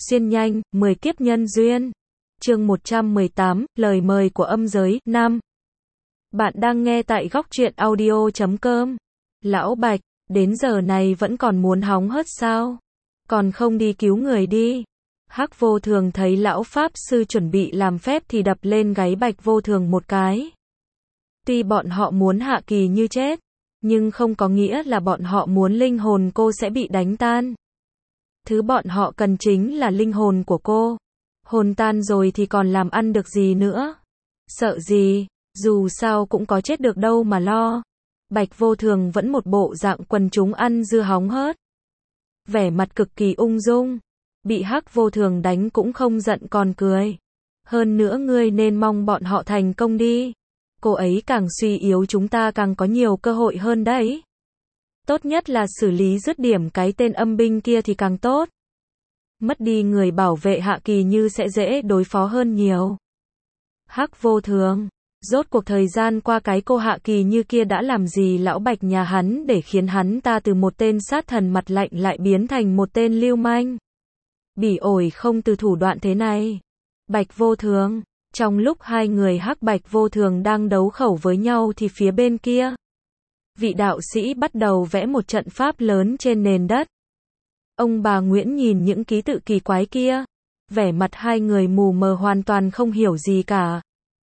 Xuyên nhanh, 10 kiếp nhân duyên. Chương 118, lời mời của âm giới, 5. Bạn đang nghe tại góc truyện audio.com. Lão Bạch, đến giờ này vẫn còn muốn hóng hớt sao? Còn không đi cứu người đi. Hắc Vô Thường thấy lão Pháp Sư chuẩn bị làm phép thì đập lên gáy Bạch Vô Thường một cái. Tuy bọn họ muốn Hạ Kỳ Như chết, nhưng không có nghĩa là bọn họ muốn linh hồn cô sẽ bị đánh tan. Thứ bọn họ cần chính là linh hồn của cô. Hồn tan rồi thì còn làm ăn được gì nữa. Sợ gì, dù sao cũng có chết được đâu mà lo. Bạch Vô Thường vẫn một bộ dạng quần chúng ăn dưa hóng hớt. Vẻ mặt cực kỳ ung dung. Bị Hắc Vô Thường đánh cũng không giận còn cười. Hơn nữa ngươi nên mong bọn họ thành công đi. Cô ấy càng suy yếu chúng ta càng có nhiều cơ hội hơn đấy. Tốt nhất là xử lý dứt điểm cái tên âm binh kia thì càng tốt. Mất đi người bảo vệ Hạ Kỳ Như sẽ dễ đối phó hơn nhiều. Hắc Vô Thường, rốt cuộc thời gian qua cái cô Hạ Kỳ Như kia đã làm gì lão Bạch nhà hắn để khiến hắn ta từ một tên sát thần mặt lạnh lại biến thành một tên lưu manh. Bỉ ổi không từ thủ đoạn thế này. Bạch Vô Thường, trong lúc hai người Hắc Bạch Vô Thường đang đấu khẩu với nhau thì phía bên kia, vị đạo sĩ bắt đầu vẽ một trận pháp lớn trên nền đất. Ông bà Nguyễn nhìn những ký tự kỳ quái kia, vẻ mặt hai người mù mờ hoàn toàn không hiểu gì cả.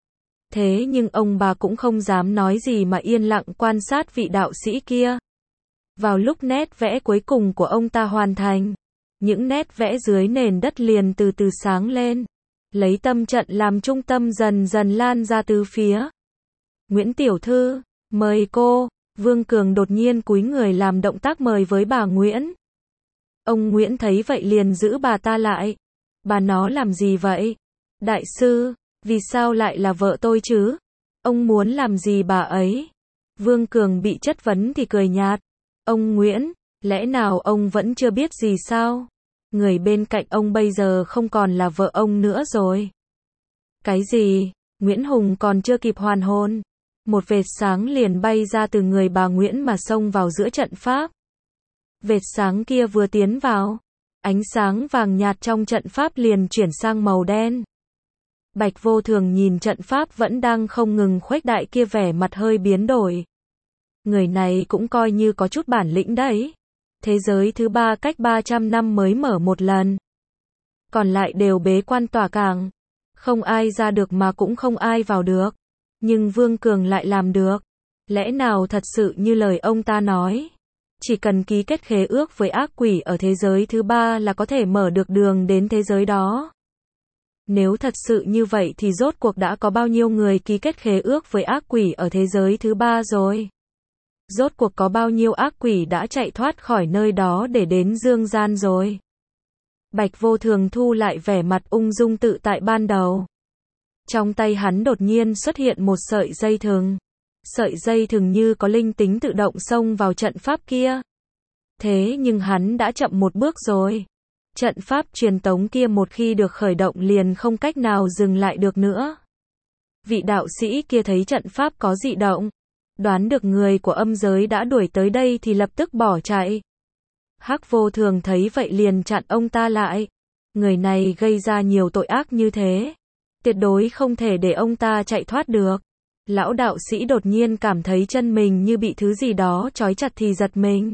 Thế nhưng ông bà cũng không dám nói gì mà yên lặng quan sát vị đạo sĩ kia. Vào lúc nét vẽ cuối cùng của ông ta hoàn thành, những nét vẽ dưới nền đất liền từ từ sáng lên, lấy tâm trận làm trung tâm dần dần lan ra tứ phía. Nguyễn tiểu thư, mời cô. Vương Cường đột nhiên cúi người làm động tác mời với bà Nguyễn. Ông Nguyễn thấy vậy liền giữ bà ta lại. Bà nó làm gì vậy? Đại sư, vì sao lại là vợ tôi chứ? Ông muốn làm gì bà ấy? Vương Cường bị chất vấn thì cười nhạt. Ông Nguyễn, lẽ nào ông vẫn chưa biết gì sao? Người bên cạnh ông bây giờ không còn là vợ ông nữa rồi. Cái gì? Nguyễn Hùng còn chưa kịp hoàn hồn. Một vệt sáng liền bay ra từ người bà Nguyễn mà xông vào giữa trận pháp. Vệt sáng kia vừa tiến vào, ánh sáng vàng nhạt trong trận pháp liền chuyển sang màu đen. Bạch Vô Thường nhìn trận pháp vẫn đang không ngừng khuếch đại kia vẻ mặt hơi biến đổi. Người này cũng coi như có chút bản lĩnh đấy. Thế giới thứ ba cách 300 năm mới mở một lần. Còn lại đều bế quan tỏa cảng. Không ai ra được mà cũng không ai vào được. Nhưng Vương Cường lại làm được. Lẽ nào thật sự như lời ông ta nói? Chỉ cần ký kết khế ước với ác quỷ ở thế giới thứ ba là có thể mở được đường đến thế giới đó. Nếu thật sự như vậy thì rốt cuộc đã có bao nhiêu người ký kết khế ước với ác quỷ ở thế giới thứ ba rồi? Rốt cuộc có bao nhiêu ác quỷ đã chạy thoát khỏi nơi đó để đến dương gian rồi? Bạch Vô Thường thu lại vẻ mặt ung dung tự tại ban đầu. Trong tay hắn đột nhiên xuất hiện một sợi dây thừng. Sợi dây thừng như có linh tính tự động xông vào trận pháp kia. Thế nhưng hắn đã chậm một bước rồi. Trận pháp truyền tống kia một khi được khởi động liền không cách nào dừng lại được nữa. Vị đạo sĩ kia thấy trận pháp có dị động, đoán được người của âm giới đã đuổi tới đây thì lập tức bỏ chạy. Hắc Vô Thường thấy vậy liền chặn ông ta lại. Người này gây ra nhiều tội ác như thế, tuyệt đối không thể để ông ta chạy thoát được. Lão đạo sĩ đột nhiên cảm thấy chân mình như bị thứ gì đó trói chặt thì giật mình.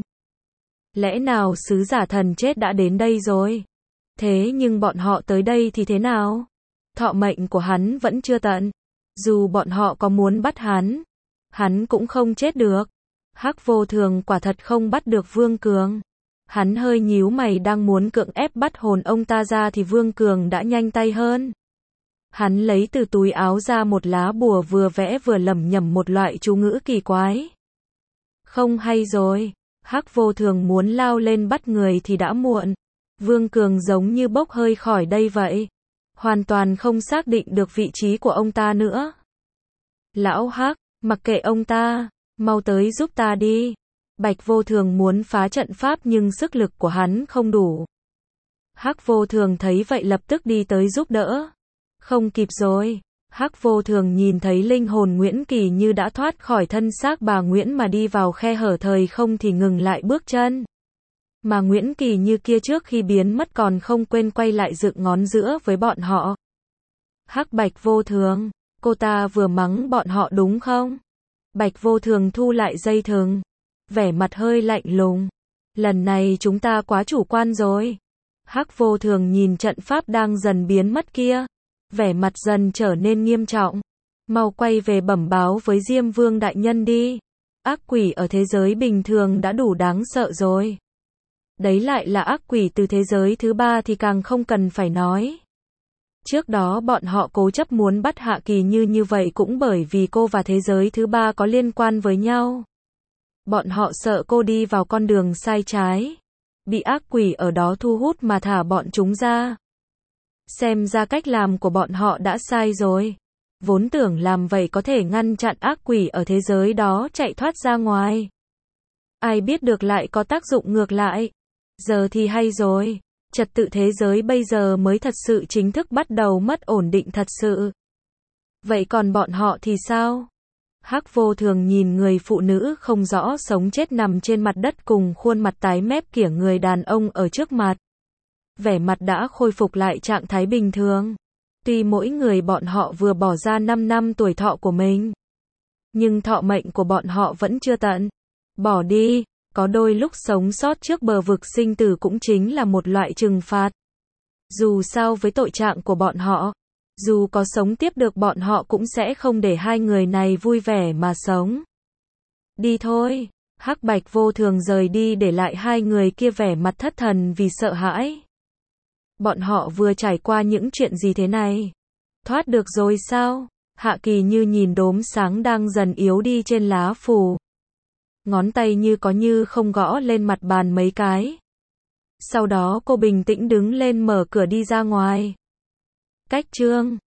Lẽ nào sứ giả thần chết đã đến đây rồi? Thế nhưng bọn họ tới đây thì thế nào? Thọ mệnh của hắn vẫn chưa tận. Dù bọn họ có muốn bắt hắn cũng không chết được. Hắc Vô Thường quả thật không bắt được Vương Cường. Hắn hơi nhíu mày đang muốn cưỡng ép bắt hồn ông ta ra thì Vương Cường đã nhanh tay hơn. Hắn lấy từ túi áo ra một lá bùa vừa vẽ vừa lẩm nhẩm một loại chú ngữ kỳ quái. Không hay rồi, Hắc Vô Thường muốn lao lên bắt người thì đã muộn. Vương Cường giống như bốc hơi khỏi đây vậy. Hoàn toàn không xác định được vị trí của ông ta nữa. Lão Hắc, mặc kệ ông ta, mau tới giúp ta đi. Bạch Vô Thường muốn phá trận pháp nhưng sức lực của hắn không đủ. Hắc Vô Thường thấy vậy lập tức đi tới giúp đỡ. Không kịp rồi. Hắc Vô Thường nhìn thấy linh hồn Nguyễn Kỳ Như đã thoát khỏi thân xác bà Nguyễn mà đi vào khe hở thời không thì ngừng lại bước chân. Mà Nguyễn Kỳ Như kia trước khi biến mất còn không quên quay lại dựng ngón giữa với bọn họ. Hắc Bạch Vô Thường, cô ta vừa mắng bọn họ đúng không? Bạch Vô Thường thu lại dây thừng, vẻ mặt hơi lạnh lùng. Lần này chúng ta quá chủ quan rồi. Hắc Vô Thường nhìn trận pháp đang dần biến mất kia, vẻ mặt dần trở nên nghiêm trọng. Mau quay về bẩm báo với Diêm Vương đại nhân đi. Ác quỷ ở thế giới bình thường đã đủ đáng sợ rồi. Đấy lại là ác quỷ từ thế giới thứ ba thì càng không cần phải nói. Trước đó bọn họ cố chấp muốn bắt Hạ Kỳ như vậy cũng bởi vì cô và thế giới thứ ba có liên quan với nhau. Bọn họ sợ cô đi vào con đường sai trái, bị ác quỷ ở đó thu hút mà thả bọn chúng ra. Xem ra cách làm của bọn họ đã sai rồi. Vốn tưởng làm vậy có thể ngăn chặn ác quỷ ở thế giới đó chạy thoát ra ngoài. Ai biết được lại có tác dụng ngược lại. Giờ thì hay rồi. Trật tự thế giới bây giờ mới thật sự chính thức bắt đầu mất ổn định thật sự. Vậy còn bọn họ thì sao? Hắc Vô Thường nhìn người phụ nữ không rõ sống chết nằm trên mặt đất cùng khuôn mặt tái mét của người đàn ông ở trước mặt. Vẻ mặt đã khôi phục lại trạng thái bình thường. Tuy mỗi người bọn họ vừa bỏ ra 5 năm tuổi thọ của mình, nhưng thọ mệnh của bọn họ vẫn chưa tận. Bỏ đi, có đôi lúc sống sót trước bờ vực sinh tử cũng chính là một loại trừng phạt. Dù sao với tội trạng của bọn họ, dù có sống tiếp được bọn họ cũng sẽ không để hai người này vui vẻ mà sống. Đi thôi, Hắc Bạch Vô Thường rời đi để lại hai người kia vẻ mặt thất thần vì sợ hãi. Bọn họ vừa trải qua những chuyện gì thế này? Thoát được rồi sao? Hạ Kỳ Như nhìn đốm sáng đang dần yếu đi trên lá phù. Ngón tay như có như không gõ lên mặt bàn mấy cái. Sau đó cô bình tĩnh đứng lên mở cửa đi ra ngoài. Cách chương